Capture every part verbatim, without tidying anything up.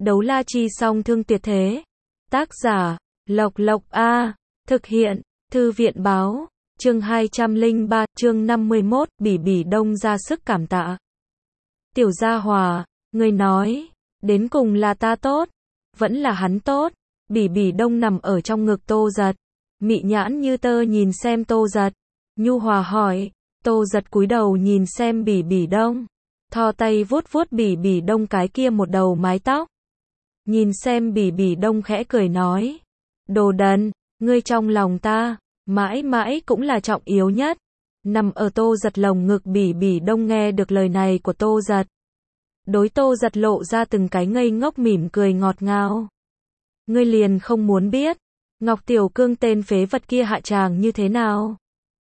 Đấu la chi song thương tuyệt thế. Tác giả, Lộc Lộc A. Thực hiện, Thư viện báo. Chương hai trăm lẻ ba, chương năm mươi mốt, Bỉ Bỉ Đông ra sức cảm tạ. Tiểu Gia Hòa, người nói, đến cùng là ta tốt, vẫn là hắn tốt. Bỉ Bỉ Đông nằm ở trong ngực Tô Giật, mị nhãn như tơ nhìn xem Tô Giật, nhu hòa hỏi. Tô Giật cúi đầu nhìn xem Bỉ Bỉ Đông, thò tay vuốt vuốt Bỉ Bỉ Đông cái kia một đầu mái tóc. Nhìn xem Bỉ Bỉ Đông khẽ cười nói, đồ đần, ngươi trong lòng ta, mãi mãi cũng là trọng yếu nhất. Nằm ở Tô Giật lồng ngực Bỉ Bỉ Đông nghe được lời này của Tô Giật, đối Tô Giật lộ ra từng cái ngây ngốc mỉm cười ngọt ngào. Ngươi liền không muốn biết, Ngọc Tiểu Cương tên phế vật kia hạ tràng như thế nào?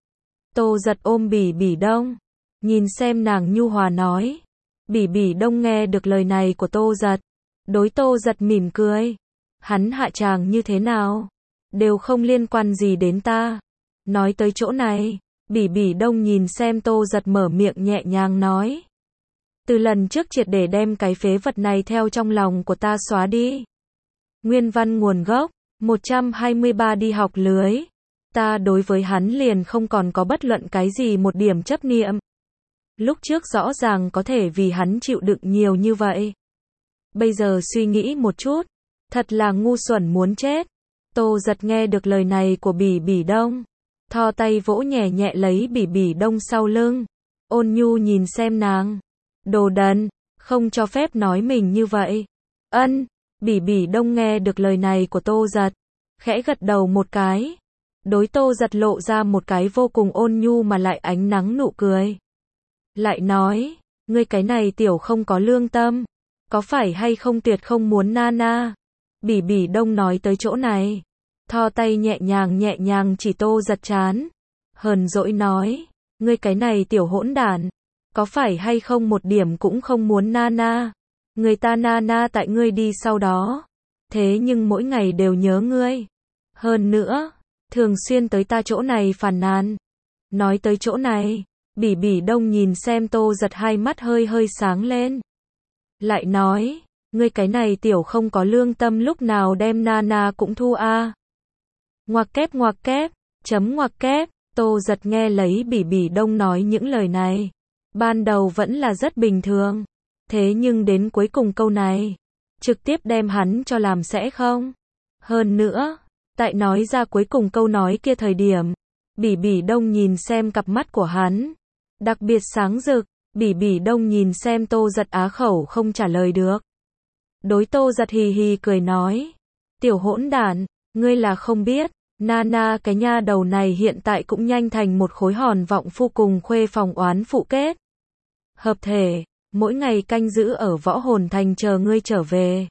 Tô Giật ôm Bỉ Bỉ Đông, nhìn xem nàng nhu hòa nói. Bỉ Bỉ Đông nghe được lời này của Tô Giật, đối Tô Giật mỉm cười. Hắn hạ tràng như thế nào? Đều không liên quan gì đến ta. Nói tới chỗ này, Bỉ Bỉ Đông nhìn xem Tô Giật mở miệng nhẹ nhàng nói. Từ lần trước triệt để đem cái phế vật này theo trong lòng của ta xóa đi. Nguyên văn nguồn gốc, một trăm hai mươi ba đi học lưới. Ta đối với hắn liền không còn có bất luận cái gì một điểm chấp niệm. Lúc trước rõ ràng có thể vì hắn chịu đựng nhiều như vậy. Bây giờ suy nghĩ một chút, thật là ngu xuẩn muốn chết. Tô Giật nghe được lời này của Bỉ Bỉ Đông, thò tay vỗ nhẹ nhẹ lấy Bỉ Bỉ Đông sau lưng, ôn nhu nhìn xem nàng. Đồ đần, không cho phép nói mình như vậy. Ân, Bỉ Bỉ Đông nghe được lời này của Tô Giật, khẽ gật đầu một cái. Đối Tô Giật lộ ra một cái vô cùng ôn nhu mà lại ánh nắng nụ cười. Lại nói, ngươi cái này tiểu không có lương tâm, có phải hay không tuyệt không muốn Nana? Bỉ Bỉ Đông nói tới chỗ này, thò tay nhẹ nhàng nhẹ nhàng chỉ Tô Giật trán, hờn dỗi nói, ngươi cái này tiểu hỗn đản, có phải hay không một điểm cũng không muốn Nana? Người ta Nana tại ngươi đi sau đó, thế nhưng mỗi ngày đều nhớ ngươi. Hơn nữa, thường xuyên tới ta chỗ này phàn nàn. Nói tới chỗ này, Bỉ Bỉ Đông nhìn xem Tô Giật hai mắt hơi hơi sáng lên. Lại nói, ngươi cái này tiểu không có lương tâm lúc nào đem Nana cũng thu a. Ngoặc kép ngoặc kép, chấm ngoặc kép, Tô Giật nghe lấy Bỉ Bỉ Đông nói những lời này. Ban đầu vẫn là rất bình thường. Thế nhưng đến cuối cùng câu này, trực tiếp đem hắn cho làm sẽ không. Hơn nữa, tại nói ra cuối cùng câu nói kia thời điểm, Bỉ Bỉ Đông nhìn xem cặp mắt của hắn, đặc biệt sáng rực. Bỉ Bỉ Đông nhìn xem Tô Giật á khẩu không trả lời được. Đối Tô Giật hì hì cười nói, tiểu hỗn đản, ngươi là không biết, Nana cái nha đầu này hiện tại cũng nhanh thành một khối hòn vọng phu cùng khuê phòng oán phụ kết hợp thể, mỗi ngày canh giữ ở võ hồn thành chờ ngươi trở về.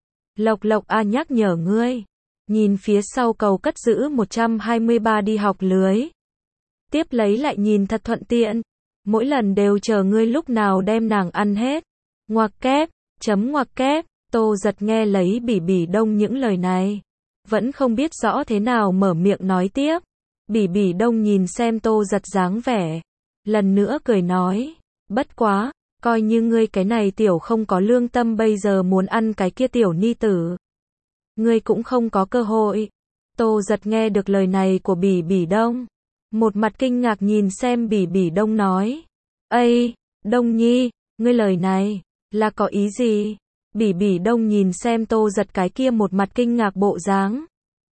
Lộc Lộc A nhắc nhở ngươi, nhìn phía sau cầu cất giữ một trăm hai mươi ba đi học lưới. Tiếp lấy lại nhìn thật thuận tiện, mỗi lần đều chờ ngươi lúc nào đem nàng ăn hết. Ngoặc kép, chấm ngoặc kép, Tô Giật nghe lấy Bỉ Bỉ Đông những lời này, vẫn không biết rõ thế nào mở miệng nói tiếp. Bỉ Bỉ Đông nhìn xem Tô Giật dáng vẻ, lần nữa cười nói, bất quá, coi như ngươi cái này tiểu không có lương tâm bây giờ muốn ăn cái kia tiểu ni tử, ngươi cũng không có cơ hội. Tô Giật nghe được lời này của Bỉ Bỉ Đông, một mặt kinh ngạc nhìn xem Bỉ Bỉ Đông nói, ây, Đông Nhi, ngươi lời này, là có ý gì? Bỉ Bỉ Đông nhìn xem Tô Giật cái kia một mặt kinh ngạc bộ dáng,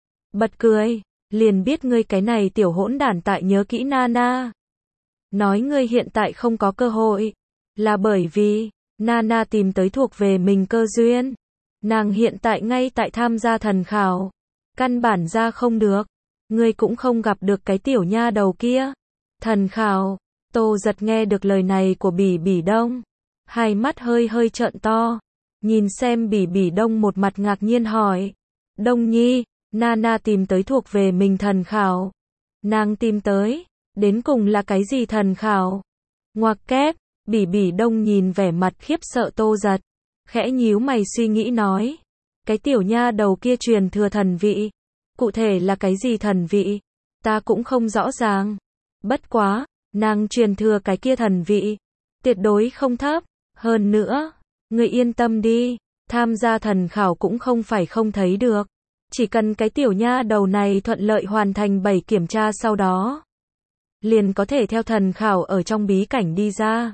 bật cười, liền biết ngươi cái này tiểu hỗn đản tại nhớ kỹ Nana. Nói ngươi hiện tại không có cơ hội, là bởi vì, Nana tìm tới thuộc về mình cơ duyên. Nàng hiện tại ngay tại tham gia thần khảo, căn bản ra không được, ngươi cũng không gặp được cái tiểu nha đầu kia. Thần khảo, Tô Giật nghe được lời này của Bỉ Bỉ Đông, hai mắt hơi hơi trợn to, nhìn xem Bỉ Bỉ Đông một mặt ngạc nhiên hỏi, Đông Nhi, Nana tìm tới thuộc về mình thần khảo. Nàng tìm tới, đến cùng là cái gì thần khảo? Ngoặc kép, Bỉ Bỉ Đông nhìn vẻ mặt khiếp sợ Tô Giật, khẽ nhíu mày suy nghĩ nói, cái tiểu nha đầu kia truyền thừa thần vị, cụ thể là cái gì thần vị, ta cũng không rõ ràng. Bất quá, nàng truyền thừa cái kia thần vị, tuyệt đối không thấp, hơn nữa, ngươi yên tâm đi, tham gia thần khảo cũng không phải không thấy được. Chỉ cần cái tiểu nha đầu này thuận lợi hoàn thành bảy kiểm tra sau đó, liền có thể theo thần khảo ở trong bí cảnh đi ra.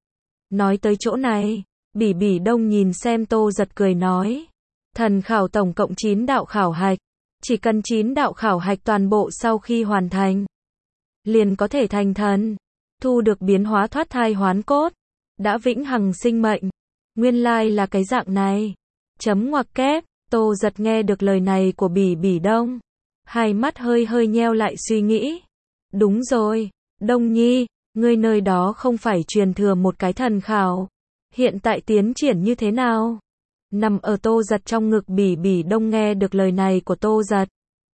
Nói tới chỗ này, Bỉ Bỉ Đông nhìn xem Tô Giật cười nói. Thần khảo tổng cộng chín đạo khảo hạch. Chỉ cần chín đạo khảo hạch toàn bộ sau khi hoàn thành, liền có thể thành thần, thu được biến hóa thoát thai hoán cốt, đã vĩnh hằng sinh mệnh. Nguyên lai là cái dạng này. Chấm ngoặc kép, Tô Giật nghe được lời này của Bỉ Bỉ Đông, hai mắt hơi hơi nheo lại suy nghĩ. Đúng rồi, Đông Nhi, ngươi nơi đó không phải truyền thừa một cái thần khảo. Hiện tại tiến triển như thế nào? Nằm ở Tô Giật trong ngực Bỉ Bỉ Đông nghe được lời này của Tô Giật,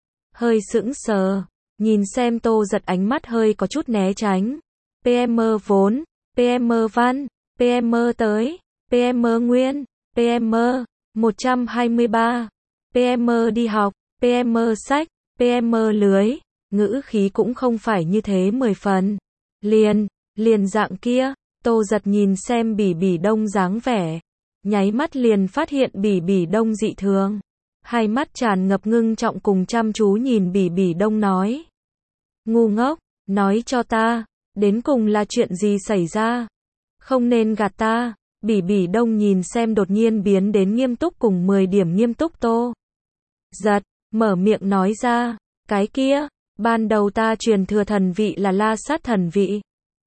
hơi sững sờ, nhìn xem Tô Giật ánh mắt hơi có chút né tránh. pê em vốn, pê em văn, pê em tới, pê em nguyên, pê em một trăm hai mươi ba, pê em đi học, pê em sách, pê em lưới, ngữ khí cũng không phải như thế mười phần. Liền, liền dạng kia, Tô Giật nhìn xem Bỉ Bỉ Đông dáng vẻ, nháy mắt liền phát hiện Bỉ Bỉ Đông dị thường. Hai mắt tràn ngập ngưng trọng cùng chăm chú nhìn Bỉ Bỉ Đông nói. Ngu ngốc, nói cho ta, đến cùng là chuyện gì xảy ra? Không nên gạt ta. Bỉ Bỉ Đông nhìn xem đột nhiên biến đến nghiêm túc cùng mười điểm nghiêm túc Tô Giật, mở miệng nói ra, cái kia, ban đầu ta truyền thừa thần vị là La Sát thần vị.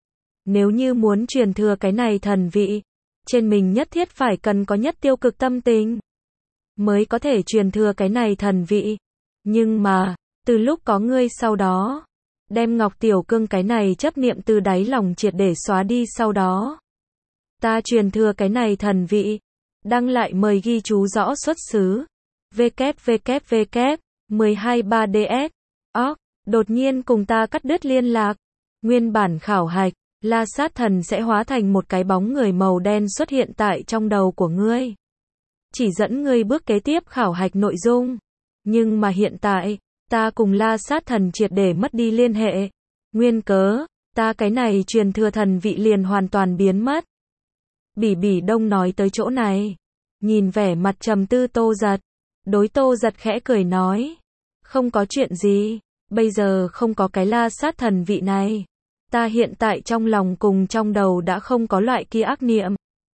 Nếu như muốn truyền thừa cái này thần vị, trên mình nhất thiết phải cần có nhất tiêu cực tâm tình, mới có thể truyền thừa cái này thần vị. Nhưng mà, từ lúc có ngươi sau đó, đem Ngọc Tiểu Cương cái này chấp niệm từ đáy lòng triệt để xóa đi sau đó, ta truyền thừa cái này thần vị, đăng lại mời ghi chú rõ xuất xứ. vê kép vê kép vê kép một hai ba D S. Óc, đột nhiên cùng ta cắt đứt liên lạc. Nguyên bản khảo hạch, La Sát thần sẽ hóa thành một cái bóng người màu đen xuất hiện tại trong đầu của ngươi, chỉ dẫn ngươi bước kế tiếp khảo hạch nội dung. Nhưng mà hiện tại, ta cùng La Sát thần triệt để mất đi liên hệ. Nguyên cớ, ta cái này truyền thừa thần vị liền hoàn toàn biến mất. Bỉ Bỉ Đông nói tới chỗ này, nhìn vẻ mặt trầm tư Tô Giật, đối Tô Giật khẽ cười nói. Không có chuyện gì, bây giờ không có cái La Sát thần vị này. Ta hiện tại trong lòng cùng trong đầu đã không có loại kia ác niệm.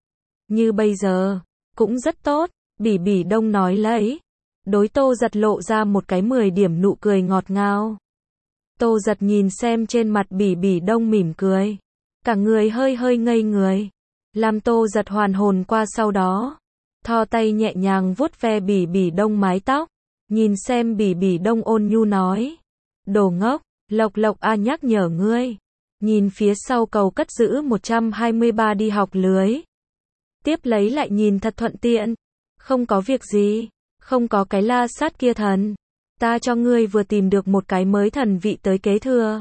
Như bây giờ, cũng rất tốt, Bỉ Bỉ Đông nói lấy. Đối Tô Giật lộ ra một cái mười điểm nụ cười ngọt ngào. Tô Giật nhìn xem trên mặt Bỉ Bỉ Đông mỉm cười, cả người hơi hơi ngây người. Làm Tô Giật hoàn hồn qua sau đó, thò tay nhẹ nhàng vuốt ve Bỉ Bỉ Đông mái tóc, nhìn xem Bỉ Bỉ Đông ôn nhu nói. Đồ ngốc, Lộc Lộc a nhắc nhở ngươi. Nhìn phía sau cầu cất giữ một trăm hai mươi ba đi học lưới. Tiếp lấy lại nhìn thật thuận tiện. Không có việc gì, không có cái La Sát kia thần. Ta cho ngươi vừa tìm được một cái mới thần vị tới kế thừa.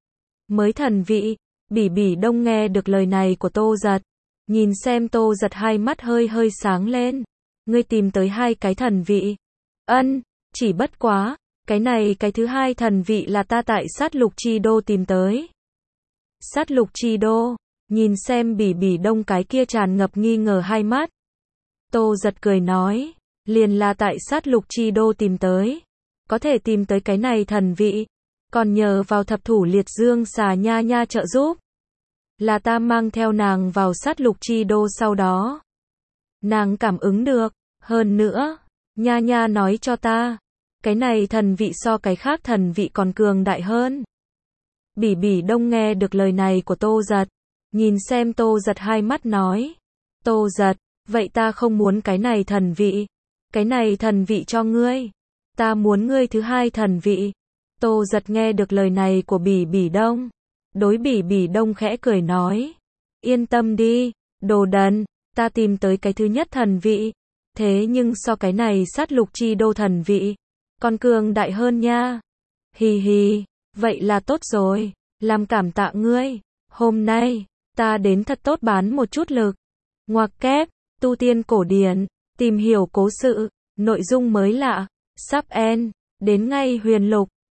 Mới thần vị, Bỉ Bỉ Đông nghe được lời này của Tô Giật. Nhìn xem Tô Giật hai mắt hơi hơi sáng lên. Ngươi tìm tới hai cái thần vị. Ân, chỉ bất quá, cái này cái thứ hai thần vị là ta tại Sát Lục Chi Đô tìm tới. Sát Lục Chi Đô, nhìn xem Bỉ Bỉ Đông cái kia tràn ngập nghi ngờ hai mắt. Tô Giật cười nói, liền là tại Sát Lục Chi Đô tìm tới. Có thể tìm tới cái này thần vị, còn nhờ vào thập thủ liệt dương xà nha nha trợ giúp. Là ta mang theo nàng vào Sát Lục Chi Đô sau đó. Nàng cảm ứng được, hơn nữa, nha nha nói cho ta, cái này thần vị so cái khác thần vị còn cường đại hơn. Bỉ Bỉ Đông nghe được lời này của Tô Giật, nhìn xem Tô Giật hai mắt nói. Tô Giật, vậy ta không muốn cái này thần vị. Cái này thần vị cho ngươi. Ta muốn ngươi thứ hai thần vị. Tô Giật nghe được lời này của Bỉ Bỉ Đông, đối Bỉ Bỉ Đông khẽ cười nói. Yên tâm đi, đồ đần, ta tìm tới cái thứ nhất thần vị. Thế nhưng so cái này Sát Lục Chi Đô thần vị, còn cường đại hơn nha. Hì hì, vậy là tốt rồi, làm cảm tạ ngươi. Hôm nay, ta đến thật tốt bán một chút lực. Ngoặc kép, tu tiên cổ điển, tìm hiểu cố sự, nội dung mới lạ, sắp end, đến ngay huyền lục.